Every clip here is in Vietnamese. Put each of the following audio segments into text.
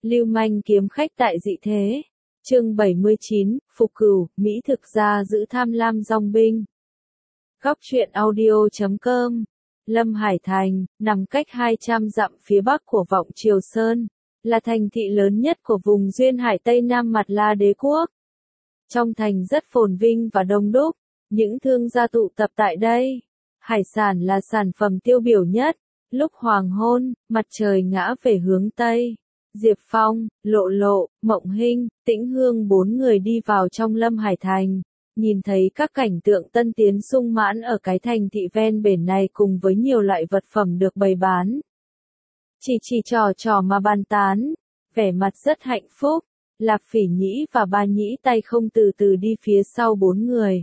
Lưu manh kiếm khách tại dị thế. Chương 79, Phục Cửu, Mỹ thực gia giữ tham lam dòng binh. Góc truyện audio.com. Lâm Hải Thành, nằm cách 200 dặm phía bắc của Vọng Triều Sơn, là thành thị lớn nhất của vùng duyên hải Tây Nam Mạt La Đế quốc. Trong thành rất phồn vinh và đông đúc, những thương gia tụ tập tại đây. Hải sản là sản phẩm tiêu biểu nhất. Lúc hoàng hôn, mặt trời ngã về hướng Tây. Diệp Phong, Lộ Lộ, Mộng Hinh, Tĩnh Hương bốn người đi vào trong Lâm Hải Thành, nhìn thấy các cảnh tượng tân tiến sung mãn ở cái thành thị ven biển này cùng với nhiều loại vật phẩm được bày bán. Chỉ trò mà bàn tán, vẻ mặt rất hạnh phúc, Lạp Phỉ Nhĩ và Ba Nhĩ tay không từ từ đi phía sau bốn người.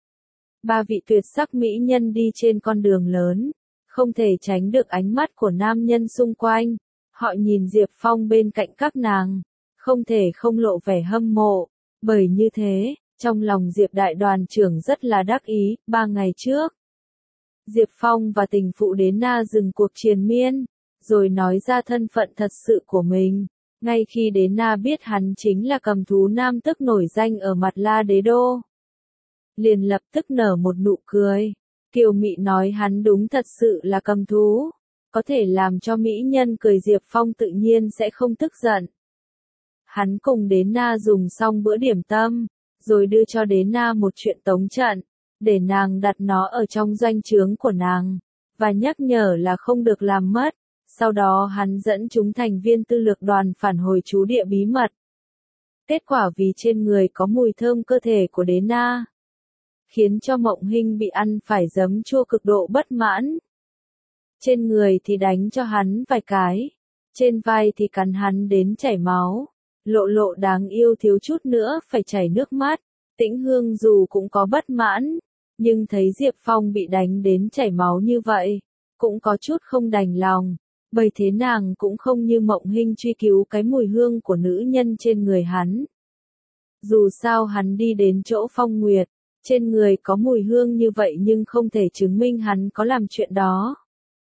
Ba vị tuyệt sắc mỹ nhân đi trên con đường lớn, không thể tránh được ánh mắt của nam nhân xung quanh. Họ nhìn Diệp Phong bên cạnh các nàng, không thể không lộ vẻ hâm mộ, bởi như thế, trong lòng Diệp đại đoàn trưởng rất là đắc ý. 3 ngày trước, Diệp Phong và tình phụ đến Na dừng cuộc triền miên, rồi nói ra thân phận thật sự của mình. Ngay khi đến Na biết hắn chính là cầm thú nam tức nổi danh ở Mạt La Đế đô, liền lập tức nở một nụ cười, kiều mị nói hắn đúng thật sự là cầm thú. Có thể làm cho mỹ nhân cười, Diệp Phong tự nhiên sẽ không tức giận. Hắn cùng đến Na dùng xong bữa điểm tâm, rồi đưa cho đến Na một chuyện tống trận, để nàng đặt nó ở trong doanh trướng của nàng, và nhắc nhở là không được làm mất. Sau đó hắn dẫn chúng thành viên tư lược đoàn phản hồi trú địa bí mật. Kết quả vì trên người có mùi thơm cơ thể của đến Na, khiến cho Mộng Hinh bị ăn phải giấm chua cực độ bất mãn. Trên người thì đánh cho hắn vài cái, trên vai thì cắn hắn đến chảy máu. Lộ Lộ đáng yêu thiếu chút nữa phải chảy nước mắt. Tĩnh Hương dù cũng có bất mãn, nhưng thấy Diệp Phong bị đánh đến chảy máu như vậy, cũng có chút không đành lòng, bởi thế nàng cũng không như Mộng Hinh truy cứu cái mùi hương của nữ nhân trên người hắn. Dù sao hắn đi đến chỗ Phong Nguyệt, trên người có mùi hương như vậy nhưng không thể chứng minh hắn có làm chuyện đó.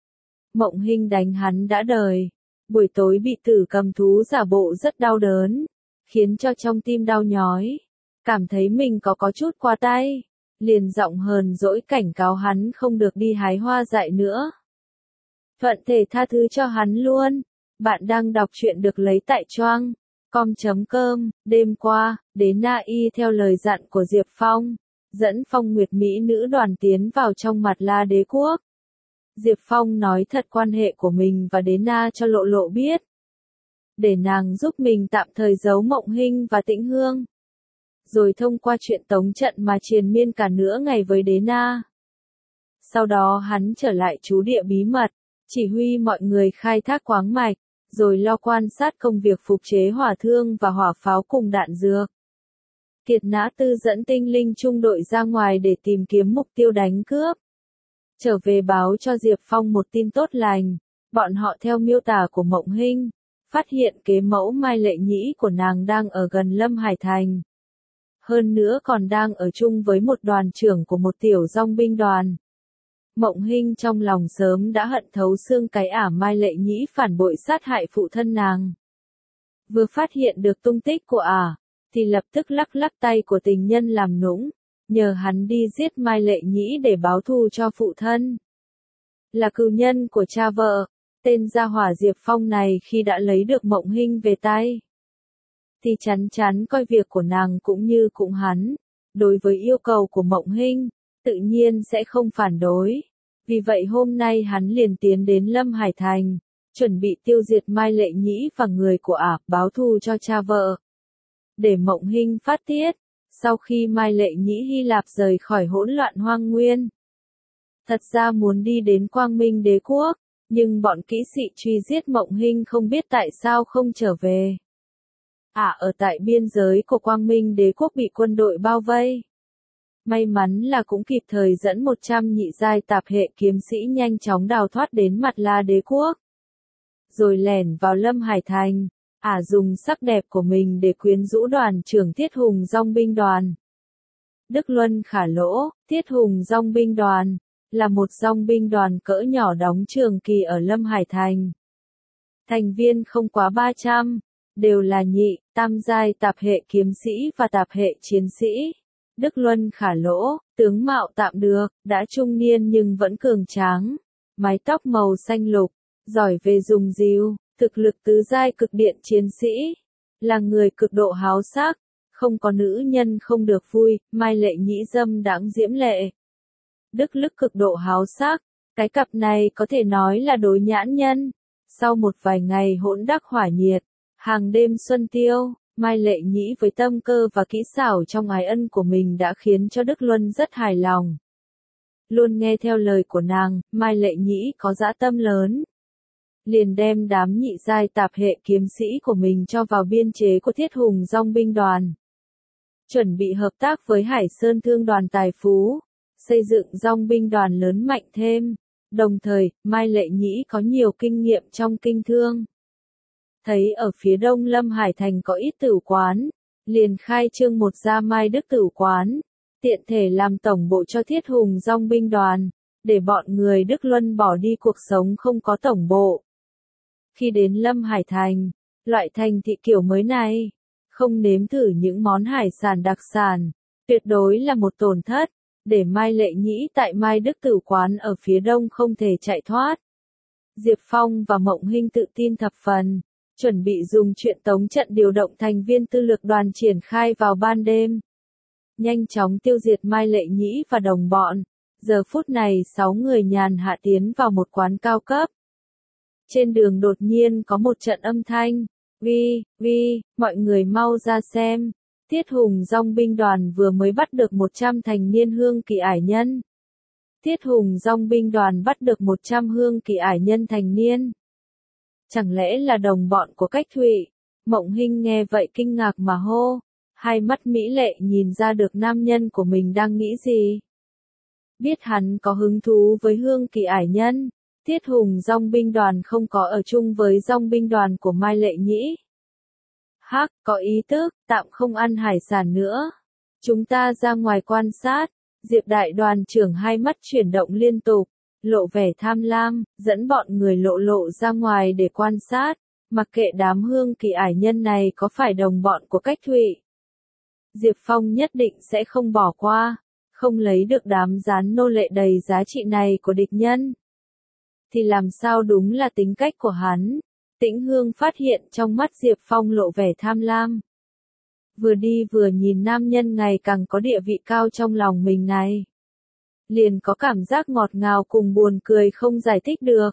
Mộng Hinh đánh hắn đã đời, buổi tối bị tử cầm thú giả bộ rất đau đớn, khiến cho trong tim đau nhói, cảm thấy mình có chút quá tay, liền giọng hờn dỗi cảnh cáo hắn không được đi hái hoa dại nữa. Thuận thể tha thứ cho hắn luôn. Bạn đang đọc truyện được lấy tại choang.com. Đêm qua, đến Na y theo lời dặn của Diệp Phong, dẫn Phong Nguyệt mỹ nữ đoàn tiến vào trong Mạt La Đế quốc. Diệp Phong nói thật quan hệ của mình và đến Na cho Lộ Lộ biết, để nàng giúp mình tạm thời giấu Mộng Hinh và Tĩnh Hương, rồi thông qua chuyện tống trận mà triền miên cả nửa ngày với Đế Na. Sau đó hắn trở lại trú địa bí mật, chỉ huy mọi người khai thác khoáng mạch, rồi lo quan sát công việc phục chế hỏa thương và hỏa pháo cùng đạn dược. Kiệt Nã Tư dẫn tinh linh trung đội ra ngoài để tìm kiếm mục tiêu đánh cướp. Trở về báo cho Diệp Phong một tin tốt lành, bọn họ theo miêu tả của Mộng Hinh, phát hiện kế mẫu Mai Lệ Nhĩ của nàng đang ở gần Lâm Hải Thành. Hơn nữa còn đang ở chung với một đoàn trưởng của một tiểu dòng binh đoàn. Mộng Hinh trong lòng sớm đã hận thấu xương cái Mai Lệ Nhĩ phản bội sát hại phụ thân nàng. Vừa phát hiện được tung tích của thì lập tức lắc lắc tay của tình nhân làm nũng, nhờ hắn đi giết Mai Lệ Nhĩ để báo thù cho phụ thân. Là cừu nhân của cha vợ, tên gia hỏa Diệp Phong này khi đã lấy được Mộng Hinh về tay, thì chắn chắn coi việc của nàng cũng như cũng hắn. Đối với yêu cầu của Mộng Hinh, tự nhiên sẽ không phản đối. Vì vậy hôm nay hắn liền tiến đến Lâm Hải Thành, chuẩn bị tiêu diệt Mai Lệ Nhĩ và người của báo thù cho cha vợ. Để Mộng Hinh phát tiết, sau khi Mai Lệ Nhĩ Hy Lạp rời khỏi hỗn loạn hoang nguyên, thật ra muốn đi đến Quang Minh Đế quốc, nhưng bọn kỹ sĩ truy giết Mộng Hinh không biết tại sao không trở về. Ở tại biên giới của Quang Minh Đế quốc bị quân đội bao vây. May mắn là cũng kịp thời dẫn 100 nhị giai tạp hệ kiếm sĩ nhanh chóng đào thoát đến Mạt La Đế quốc, rồi lẻn vào Lâm Hải Thành. Dùng sắc đẹp của mình để quyến rũ đoàn trưởng Thiết Hùng dòng binh đoàn. Đức Luân Khả Lỗ, Thiết Hùng dòng binh đoàn, là một dòng binh đoàn cỡ nhỏ đóng trường kỳ ở Lâm Hải Thành. Thành viên không quá 300, đều là nhị, tam giai tạp hệ kiếm sĩ và tạp hệ chiến sĩ. Đức Luân khả lỗ, tướng mạo tạm được, đã trung niên nhưng vẫn cường tráng, mái tóc màu xanh lục, giỏi về dùng dìu, thực lực tứ giai cực điện chiến sĩ, là người cực độ háo sắc, không có nữ nhân không được vui, Mai Lệ Nhĩ dâm đãng diễm lệ. Đức Lức cực độ háo sắc, cái cặp này có thể nói là đối nhãn nhân. Sau một vài ngày hỗn đắc hỏa nhiệt, hàng đêm xuân tiêu, Mai Lệ Nhĩ với tâm cơ và kỹ xảo trong ái ân của mình đã khiến cho Đức Luân rất hài lòng. Luôn nghe theo lời của nàng, Mai Lệ Nhĩ có dã tâm lớn. Liền đem đám nhị giai tạp hệ kiếm sĩ của mình cho vào biên chế của Thiết Hùng Dòng binh đoàn. Chuẩn bị hợp tác với Hải Sơn Thương đoàn Tài Phú, xây dựng dòng binh đoàn lớn mạnh thêm. Đồng thời, Mai Lệ Nhĩ có nhiều kinh nghiệm trong kinh thương. Thấy ở phía đông Lâm Hải Thành có ít tửu quán, liền khai trương một gia Mai Đức tửu quán, tiện thể làm tổng bộ cho Thiết Hùng Dòng binh đoàn, để bọn người Đức Luân bỏ đi cuộc sống không có tổng bộ. Khi đến Lâm Hải Thành, loại thành thị kiểu mới này, không nếm thử những món hải sản đặc sản, tuyệt đối là một tổn thất, để Mai Lệ Nhĩ tại Mai Đức Tử Quán ở phía đông không thể chạy thoát. Diệp Phong và Mộng Hinh tự tin thập phần, chuẩn bị dùng chuyện tống trận điều động thành viên tư lược đoàn triển khai vào ban đêm. Nhanh chóng tiêu diệt Mai Lệ Nhĩ và đồng bọn, giờ phút này 6 người nhàn hạ tiến vào một quán cao cấp. Trên đường đột nhiên có một trận âm thanh, vi, mọi người mau ra xem. Thiết Hùng Dòng binh đoàn vừa mới bắt được 100 thành niên hương kỳ ải nhân. Thiết Hùng Dòng binh đoàn bắt được 100 hương kỳ ải nhân thành niên. Chẳng lẽ là đồng bọn của Cách Thụy? Mộng Hinh nghe vậy kinh ngạc mà hô, hai mắt mỹ lệ nhìn ra được nam nhân của mình đang nghĩ gì. Biết hắn có hứng thú với hương kỳ ải nhân, Thiết Hùng Dòng binh đoàn không có ở chung với dòng binh đoàn của Mai Lệ Nhĩ. Hắc, có ý tức, tạm không ăn hải sản nữa. Chúng ta ra ngoài quan sát. Diệp đại đoàn trưởng hai mắt chuyển động liên tục, lộ vẻ tham lam, dẫn bọn người lộ ra ngoài để quan sát, mặc kệ đám hương kỳ ải nhân này có phải đồng bọn của Cách Thụy. Diệp Phong nhất định sẽ không bỏ qua, không lấy được đám gián nô lệ đầy giá trị này của địch nhân. Thì làm sao đúng là tính cách của hắn. Tĩnh Hương phát hiện trong mắt Diệp Phong lộ vẻ tham lam. Vừa đi vừa nhìn nam nhân ngày càng có địa vị cao trong lòng mình này. Liền có cảm giác ngọt ngào cùng buồn cười không giải thích được.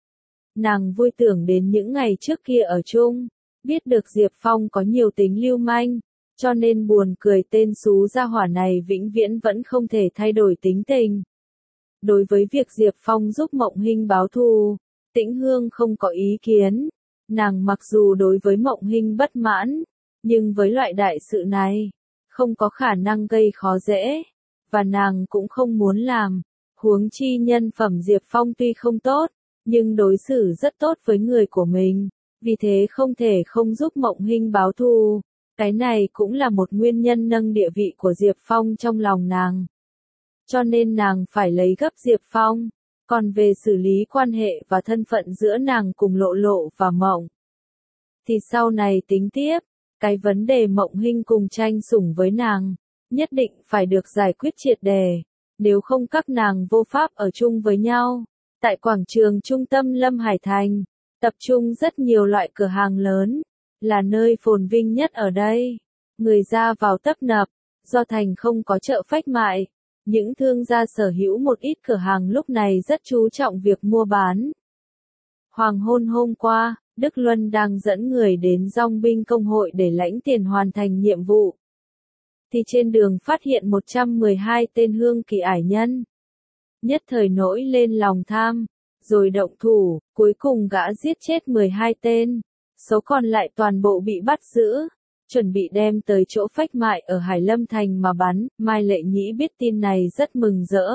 Nàng vui tưởng đến những ngày trước kia ở chung, biết được Diệp Phong có nhiều tính lưu manh, cho nên buồn cười tên xú gia hỏa này vĩnh viễn vẫn không thể thay đổi tính tình. Đối với việc Diệp Phong giúp Mộng Hinh báo thù, Tĩnh Hương không có ý kiến. Nàng mặc dù đối với Mộng Hinh bất mãn, nhưng với loại đại sự này, không có khả năng gây khó dễ, và nàng cũng không muốn làm. Huống chi nhân phẩm Diệp Phong tuy không tốt, nhưng đối xử rất tốt với người của mình, vì thế không thể không giúp Mộng Hinh báo thù. Cái này cũng là một nguyên nhân nâng địa vị của Diệp Phong trong lòng nàng. Cho nên nàng phải lấy gấp Diệp Phong. Còn về xử lý quan hệ và thân phận giữa nàng cùng Lộ và Mộng, thì sau này tính tiếp. Cái vấn đề Mộng Hinh cùng tranh sủng với nàng, nhất định phải được giải quyết triệt đề, nếu không các nàng vô pháp ở chung với nhau. Tại quảng trường trung tâm Lâm Hải Thành, tập trung rất nhiều loại cửa hàng lớn, là nơi phồn vinh nhất ở đây. Người ra vào tấp nập, do thành không có chợ phách mại. Những thương gia sở hữu một ít cửa hàng lúc này rất chú trọng việc mua bán. Hoàng hôn hôm qua, Đức Luân đang dẫn người đến dòng binh công hội để lãnh tiền hoàn thành nhiệm vụ. Thì trên đường phát hiện 112 tên hương kỳ ải nhân. Nhất thời nổi lên lòng tham, rồi động thủ, cuối cùng gã giết chết 12 tên. Số còn lại toàn bộ bị bắt giữ, chuẩn bị đem tới chỗ phách mại ở Hải Lâm Thành mà bắn. Mai Lệ Nhĩ biết tin này rất mừng rỡ.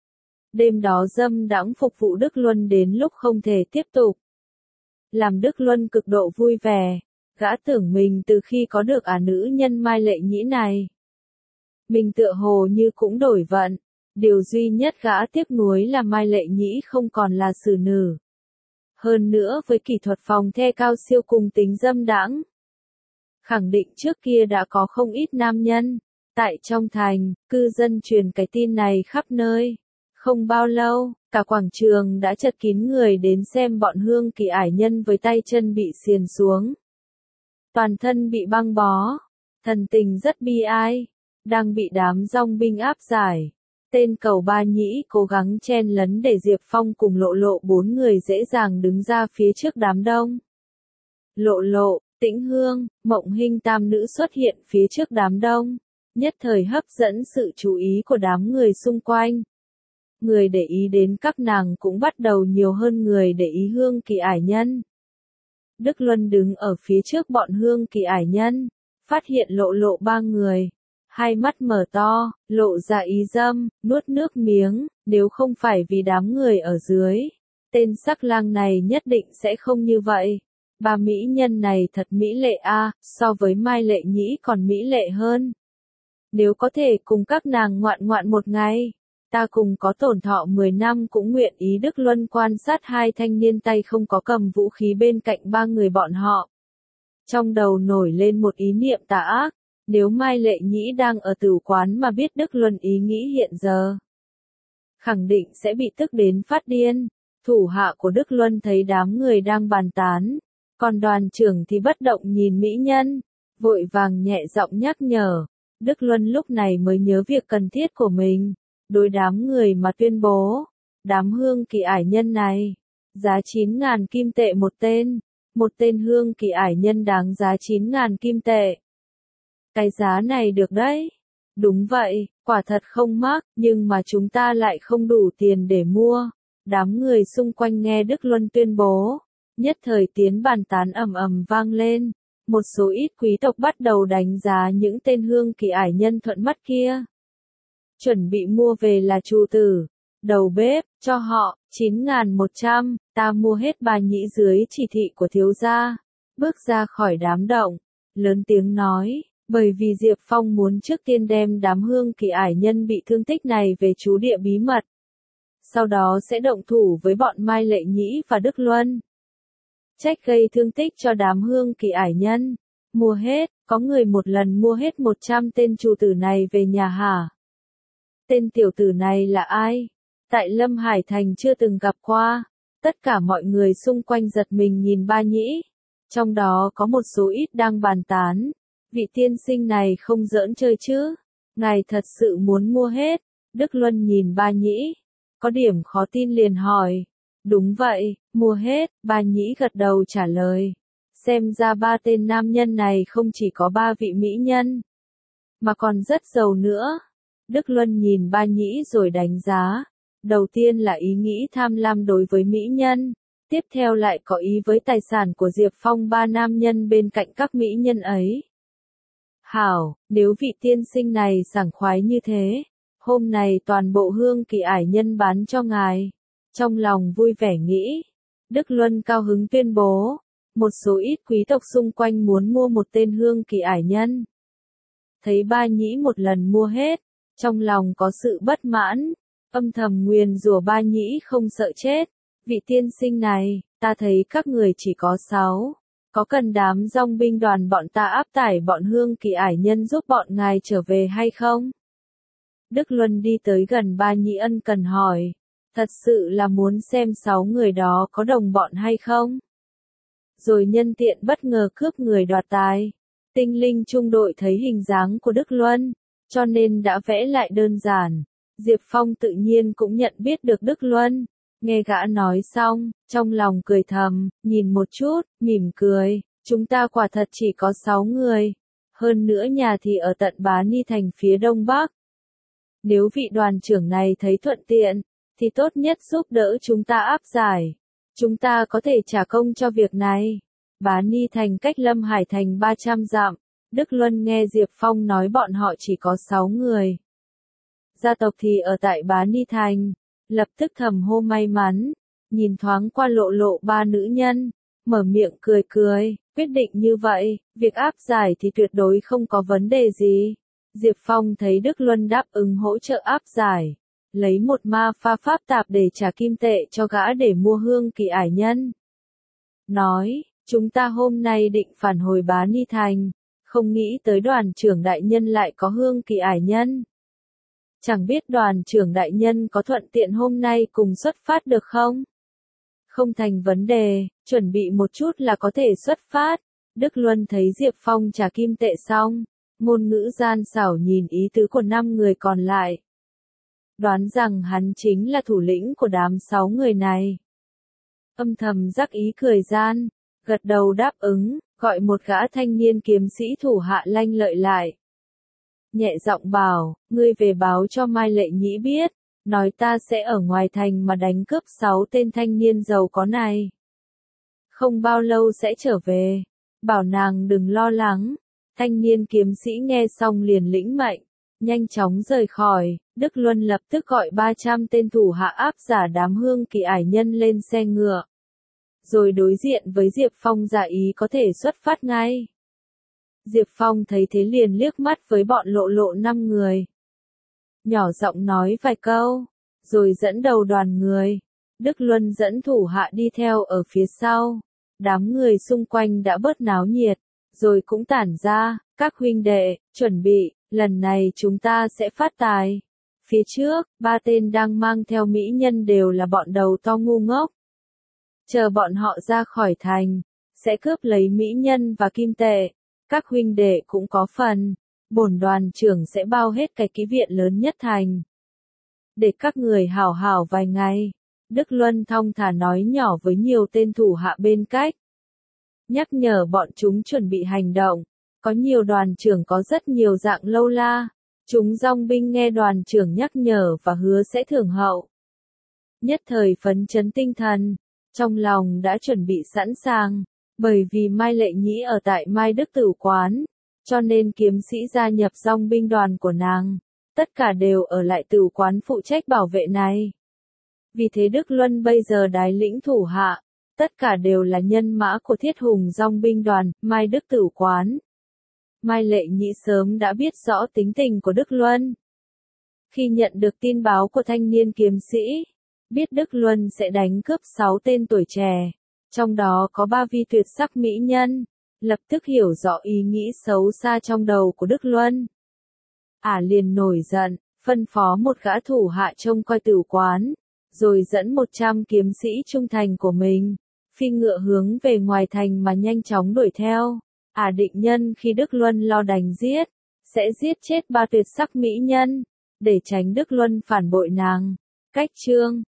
Đêm đó dâm đãng phục vụ Đức Luân đến lúc không thể tiếp tục. Làm Đức Luân cực độ vui vẻ, gã tưởng mình từ khi có được nữ nhân Mai Lệ Nhĩ này, mình tựa hồ như cũng đổi vận. Điều duy nhất gã tiếc nuối là Mai Lệ Nhĩ không còn là xử nữ. Hơn nữa với kỹ thuật phòng the cao siêu cùng tính dâm đãng, khẳng định trước kia đã có không ít nam nhân. Tại trong thành, cư dân truyền cái tin này khắp nơi. Không bao lâu, cả quảng trường đã chật kín người đến xem bọn Hương Kỳ ải nhân với tay chân bị xiềng xuống. Toàn thân bị băng bó. Thần tình rất bi ai. Đang bị đám dong binh áp giải. Tên Cầu Ba Nhĩ cố gắng chen lấn để Diệp Phong cùng Lộ Lộ 4 người dễ dàng đứng ra phía trước đám đông. Lộ Lộ, Tĩnh Hương, Mộng Hinh tam nữ xuất hiện phía trước đám đông, nhất thời hấp dẫn sự chú ý của đám người xung quanh. Người để ý đến các nàng cũng bắt đầu nhiều hơn người để ý Hương Kỳ ải nhân. Đức Luân đứng ở phía trước bọn Hương Kỳ ải nhân, phát hiện Lộ Lộ 3 người. Hai mắt mở to, lộ ra ý dâm, nuốt nước miếng, nếu không phải vì đám người ở dưới. Tên sắc lang này nhất định sẽ không như vậy. Bà mỹ nhân này thật mỹ lệ a, so với Mai Lệ Nhĩ còn mỹ lệ hơn. Nếu có thể cùng các nàng ngoạn ngoạn một ngày, ta cùng có tổn thọ 10 năm cũng nguyện ý. Đức Luân quan sát hai thanh niên tay không có cầm vũ khí bên cạnh 3 người bọn họ. Trong đầu nổi lên một ý niệm tà ác. Nếu Mai Lệ Nhĩ đang ở tử quán mà biết Đức Luân ý nghĩ hiện giờ, khẳng định sẽ bị tức đến phát điên. Thủ hạ của Đức Luân thấy đám người đang bàn tán, còn đoàn trưởng thì bất động nhìn mỹ nhân, vội vàng nhẹ giọng nhắc nhở. Đức Luân lúc này mới nhớ việc cần thiết của mình, đối đám người mà tuyên bố, đám Hương Kỳ ải nhân này, giá 9.000 kim tệ một tên Hương Kỳ ải nhân đáng giá 9.000 kim tệ. Cái giá này được đấy. Đúng vậy, quả thật không mắc, nhưng mà chúng ta lại không đủ tiền để mua. Đám người xung quanh nghe Đức Luân tuyên bố, nhất thời tiếng bàn tán ầm ầm vang lên. Một số ít quý tộc bắt đầu đánh giá những tên Hương Kỳ ải nhân thuận mắt kia. Chuẩn bị mua về là chủ tử, đầu bếp, cho họ 9.100, ta mua hết. Bà Nhĩ dưới chỉ thị của thiếu gia, bước ra khỏi đám động, lớn tiếng nói. Bởi vì Diệp Phong muốn trước tiên đem đám Hương Kỳ ải nhân bị thương tích này về trú địa bí mật. Sau đó sẽ động thủ với bọn Mai Lệ Nhĩ và Đức Luân. Trách gây thương tích cho đám Hương Kỳ ải nhân. Mua hết, có người một lần mua hết 100 tên chủ tử này về nhà hả? Tên tiểu tử này là ai? Tại Lâm Hải Thành chưa từng gặp qua. Tất cả mọi người xung quanh giật mình nhìn Ba Nhĩ. Trong đó có một số ít đang bàn tán. Vị tiên sinh này không giỡn chơi chứ? Ngài thật sự muốn mua hết? Đức Luân nhìn Ba Nhĩ, có điểm khó tin liền hỏi. Đúng vậy, mua hết. Ba Nhĩ gật đầu trả lời. Xem ra 3 tên nam nhân này không chỉ có 3 vị mỹ nhân, mà còn rất giàu nữa. Đức Luân nhìn Ba Nhĩ rồi đánh giá. Đầu tiên là ý nghĩ tham lam đối với mỹ nhân. Tiếp theo lại có ý với tài sản của Diệp Phong. 3 nam nhân bên cạnh các mỹ nhân ấy. Hảo, nếu vị tiên sinh này sảng khoái như thế, hôm nay toàn bộ Hương Kỳ ải nhân bán cho ngài. Trong lòng vui vẻ nghĩ, Đức Luân cao hứng tuyên bố, một số ít quý tộc xung quanh muốn mua một tên Hương Kỳ ải nhân. Thấy Ba Nhĩ một lần mua hết, trong lòng có sự bất mãn, âm thầm nguyền rủa Ba Nhĩ không sợ chết. Vị tiên sinh này, ta thấy các người chỉ có 6. Có cần đám dong binh đoàn bọn ta áp tải bọn Hương Kỳ ải nhân giúp bọn ngài trở về hay không? Đức Luân đi tới gần Ba Nhĩ ân cần hỏi. Thật sự là muốn xem 6 người đó có đồng bọn hay không? Rồi nhân tiện bất ngờ cướp người đoạt tài. Tinh linh trung đội thấy hình dáng của Đức Luân, cho nên đã vẽ lại đơn giản. Diệp Phong tự nhiên cũng nhận biết được Đức Luân. Nghe gã nói xong, trong lòng cười thầm, nhìn một chút, mỉm cười, chúng ta quả thật chỉ có 6 người. Hơn nữa nhà thì ở tận Bá Ni Thành phía đông bắc. Nếu vị đoàn trưởng này thấy thuận tiện, thì tốt nhất giúp đỡ chúng ta áp giải. Chúng ta có thể trả công cho việc này. Bá Ni Thành cách Lâm Hải Thành 300 dặm. Đức Luân nghe Diệp Phong nói bọn họ chỉ có 6 người. Gia tộc thì ở tại Bá Ni Thành. Lập tức thầm hô may mắn, nhìn thoáng qua Lộ Lộ 3 nữ nhân, mở miệng cười cười, quyết định như vậy, việc áp giải thì tuyệt đối không có vấn đề gì. Diệp Phong thấy Đức Luân đáp ứng hỗ trợ áp giải, lấy một ma pha pháp tạp để trả kim tệ cho gã để mua Hương Kỳ ải nhân. Nói, chúng ta hôm nay định phản hồi Bá Ni Thành, Không nghĩ tới đoàn trưởng đại nhân lại có hương kỳ ải nhân. Chẳng biết đoàn trưởng đại nhân có thuận tiện hôm nay cùng xuất phát được không? Không thành vấn đề, chuẩn bị một chút là có thể xuất phát. Đức Luân thấy Diệp Phong trả kim tệ xong, ngôn ngữ gian xảo nhìn ý tứ của 5 người còn lại. Đoán rằng hắn chính là thủ lĩnh của đám 6 người này. Âm thầm rắc ý cười gian, gật đầu đáp ứng, gọi một gã thanh niên kiếm sĩ thủ hạ lanh lợi lại. Nhẹ giọng bảo, ngươi về báo cho Mai Lệ Nhĩ biết, nói ta sẽ ở ngoài thành mà đánh cướp 6 tên thanh niên giàu có này. Không bao lâu sẽ trở về, bảo nàng đừng lo lắng. Thanh niên kiếm sĩ nghe xong liền lĩnh mệnh, nhanh chóng rời khỏi. Đức Luân lập tức gọi 300 tên thủ hạ áp giả đám hương kỳ ải nhân lên xe ngựa. Rồi đối diện với Diệp Phong giả ý có thể xuất phát ngay. Diệp Phong thấy thế liền liếc mắt với bọn lộ lộ 5 người. Nhỏ giọng nói vài câu, rồi dẫn đầu đoàn người. Đức Luân dẫn thủ hạ đi theo ở phía sau. Đám người xung quanh đã bớt náo nhiệt, rồi cũng tản ra. Các huynh đệ, chuẩn bị, lần này chúng ta sẽ phát tài. Phía trước, 3 tên đang mang theo mỹ nhân đều là bọn đầu to ngu ngốc. Chờ bọn họ ra khỏi thành, sẽ cướp lấy mỹ nhân và kim tệ. Các huynh đệ cũng có phần, bổn đoàn trưởng sẽ bao hết cái ký viện lớn nhất thành. Để các người hảo hảo vài ngày, Đức Luân thong thả nói nhỏ với nhiều tên thủ hạ bên cách. Nhắc nhở bọn chúng chuẩn bị hành động, có nhiều đoàn trưởng có rất nhiều dạng lâu la. Chúng dòng binh nghe đoàn trưởng nhắc nhở và hứa sẽ thưởng hậu. Nhất thời phấn chấn tinh thần, trong lòng đã chuẩn bị sẵn sàng. Bởi vì Mai Lệ Nhĩ ở tại Mai Đức Tử Quán, cho nên kiếm sĩ gia nhập dòng binh đoàn của nàng, tất cả đều ở lại Tử Quán phụ trách bảo vệ này. Vì thế Đức Luân bây giờ đái lĩnh thủ hạ, tất cả đều là nhân mã của Thiết Hùng dòng binh đoàn, Mai Đức Tử Quán. Mai Lệ Nhĩ sớm đã biết rõ tính tình của Đức Luân. Khi nhận được tin báo của thanh niên kiếm sĩ, biết Đức Luân sẽ đánh cướp 6 tên tuổi trẻ. Trong đó có 3 vi tuyệt sắc mỹ nhân, lập tức hiểu rõ ý nghĩ xấu xa trong đầu của Đức Luân. Liền nổi giận, phân phó một gã thủ hạ trông coi Tử Quán, rồi dẫn 100 kiếm sĩ trung thành của mình, phi ngựa hướng về ngoài thành mà nhanh chóng đuổi theo. Định nhân khi Đức Luân lo đánh giết, sẽ giết chết 3 tuyệt sắc mỹ nhân, để tránh Đức Luân phản bội nàng. Cách chương